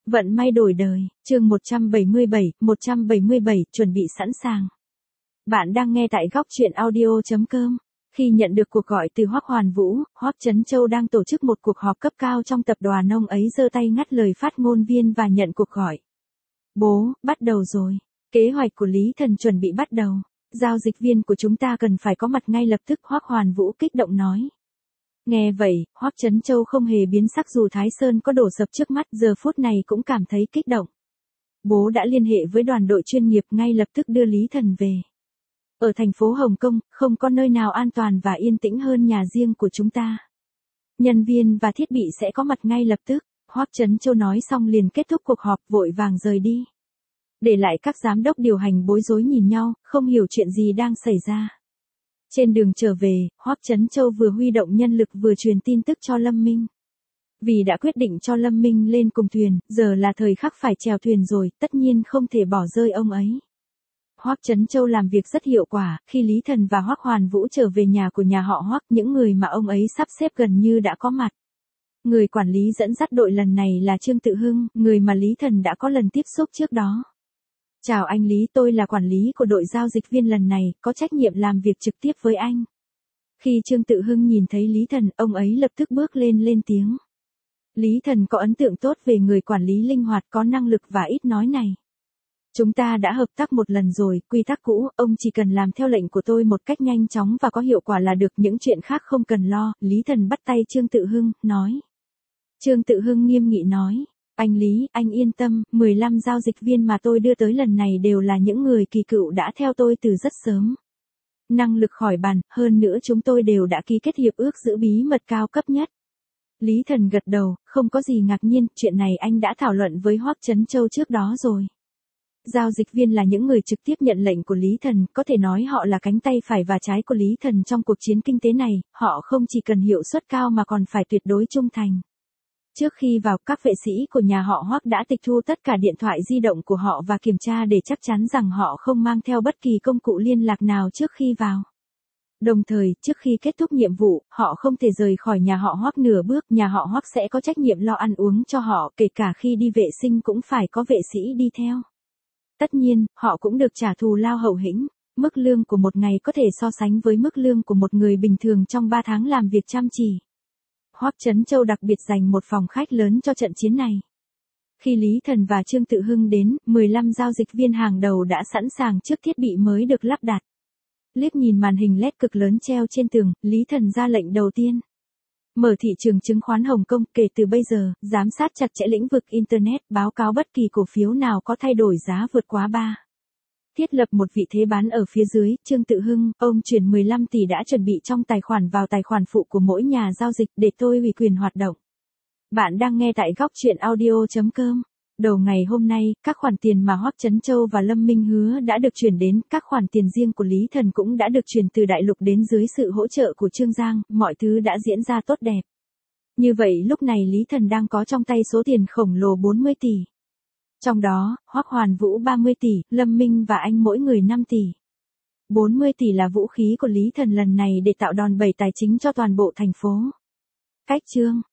Vận may đổi đời, chương 177, chuẩn bị sẵn sàng. Bạn đang nghe tại góc truyện audio.com. Khi nhận được cuộc gọi từ Hoắc Hoàn Vũ, Hoắc Chấn Châu đang tổ chức một cuộc họp cấp cao trong tập đoàn, ông ấy giơ tay ngắt lời phát ngôn viên và nhận cuộc gọi. Bố, bắt đầu rồi. Kế hoạch của Lý Thần chuẩn bị bắt đầu. Giao dịch viên của chúng ta cần phải có mặt ngay lập tức, Hoắc Hoàn Vũ kích động nói. Nghe vậy, Hoắc Chấn Châu không hề biến sắc dù Thái Sơn có đổ sập trước mắt, giờ phút này cũng cảm thấy kích động. Bố đã liên hệ với đoàn đội chuyên nghiệp ngay lập tức đưa Lý Thần về. Ở thành phố Hồng Kông, không có nơi nào an toàn và yên tĩnh hơn nhà riêng của chúng ta. Nhân viên và thiết bị sẽ có mặt ngay lập tức, Hoắc Chấn Châu nói xong liền kết thúc cuộc họp, vội vàng rời đi. Để lại các giám đốc điều hành bối rối nhìn nhau, không hiểu chuyện gì đang xảy ra. Trên đường trở về, Hoắc Chấn Châu vừa huy động nhân lực vừa truyền tin tức cho Lâm Minh. Vì đã quyết định cho Lâm Minh lên cùng thuyền, giờ là thời khắc phải chèo thuyền rồi, tất nhiên không thể bỏ rơi ông ấy. Hoắc Chấn Châu làm việc rất hiệu quả, khi Lý Thần và Hoắc Hoàn Vũ trở về nhà của nhà họ Hoắc, những người mà ông ấy sắp xếp gần như đã có mặt. Người quản lý dẫn dắt đội lần này là Trương Tự Hưng, người mà Lý Thần đã có lần tiếp xúc trước đó. Chào anh Lý, tôi là quản lý của đội giao dịch viên lần này, có trách nhiệm làm việc trực tiếp với anh. Khi Trương Tự Hưng nhìn thấy Lý Thần, ông ấy lập tức bước lên tiếng. Lý Thần có ấn tượng tốt về người quản lý linh hoạt, có năng lực và ít nói này. Chúng ta đã hợp tác một lần rồi, quy tắc cũ, ông chỉ cần làm theo lệnh của tôi một cách nhanh chóng và có hiệu quả là được, những chuyện khác không cần lo. Lý Thần bắt tay Trương Tự Hưng, nói. Trương Tự Hưng nghiêm nghị nói. Anh Lý, anh yên tâm, 15 giao dịch viên mà tôi đưa tới lần này đều là những người kỳ cựu đã theo tôi từ rất sớm. Năng lực khỏi bàn, hơn nữa chúng tôi đều đã ký kết hiệp ước giữ bí mật cao cấp nhất. Lý Thần gật đầu, không có gì ngạc nhiên, chuyện này anh đã thảo luận với Hoắc Chấn Châu trước đó rồi. Giao dịch viên là những người trực tiếp nhận lệnh của Lý Thần, có thể nói họ là cánh tay phải và trái của Lý Thần trong cuộc chiến kinh tế này, họ không chỉ cần hiệu suất cao mà còn phải tuyệt đối trung thành. Trước khi vào, các vệ sĩ của nhà họ Hoắc đã tịch thu tất cả điện thoại di động của họ và kiểm tra để chắc chắn rằng họ không mang theo bất kỳ công cụ liên lạc nào trước khi vào. Đồng thời, trước khi kết thúc nhiệm vụ, họ không thể rời khỏi nhà họ Hoắc nửa bước, nhà họ Hoắc sẽ có trách nhiệm lo ăn uống cho họ, kể cả khi đi vệ sinh cũng phải có vệ sĩ đi theo. Tất nhiên, họ cũng được trả thù lao hậu hĩnh, mức lương của một ngày có thể so sánh với mức lương của một người bình thường trong 3 tháng làm việc chăm chỉ. Hoắc Chấn Châu đặc biệt dành một phòng khách lớn cho trận chiến này. Khi Lý Thần và Trương Tự Hưng đến, 15 giao dịch viên hàng đầu đã sẵn sàng trước thiết bị mới được lắp đặt. Liếc nhìn màn hình LED cực lớn treo trên tường, Lý Thần ra lệnh đầu tiên. Mở thị trường chứng khoán Hồng Kông, kể từ bây giờ, giám sát chặt chẽ lĩnh vực Internet, báo cáo bất kỳ cổ phiếu nào có thay đổi giá vượt quá 3. Thiết lập một vị thế bán ở phía dưới, Trương Tự Hưng, ông chuyển 15 tỷ đã chuẩn bị trong tài khoản vào tài khoản phụ của mỗi nhà giao dịch để tôi ủy quyền hoạt động. Bạn đang nghe tại góc truyện audio.com. Đầu ngày hôm nay, các khoản tiền mà Hoắc Chấn Châu và Lâm Minh hứa đã được chuyển đến, các khoản tiền riêng của Lý Thần cũng đã được chuyển từ đại lục đến dưới sự hỗ trợ của Trương Giang, mọi thứ đã diễn ra tốt đẹp. Như vậy lúc này Lý Thần đang có trong tay số tiền khổng lồ 40 tỷ. Trong đó, Hoắc Hoàn Vũ 30 tỷ, Lâm Minh và anh mỗi người 5 tỷ. 40 tỷ là vũ khí của Lý Thần lần này để tạo đòn bẩy tài chính cho toàn bộ thành phố. Cách chương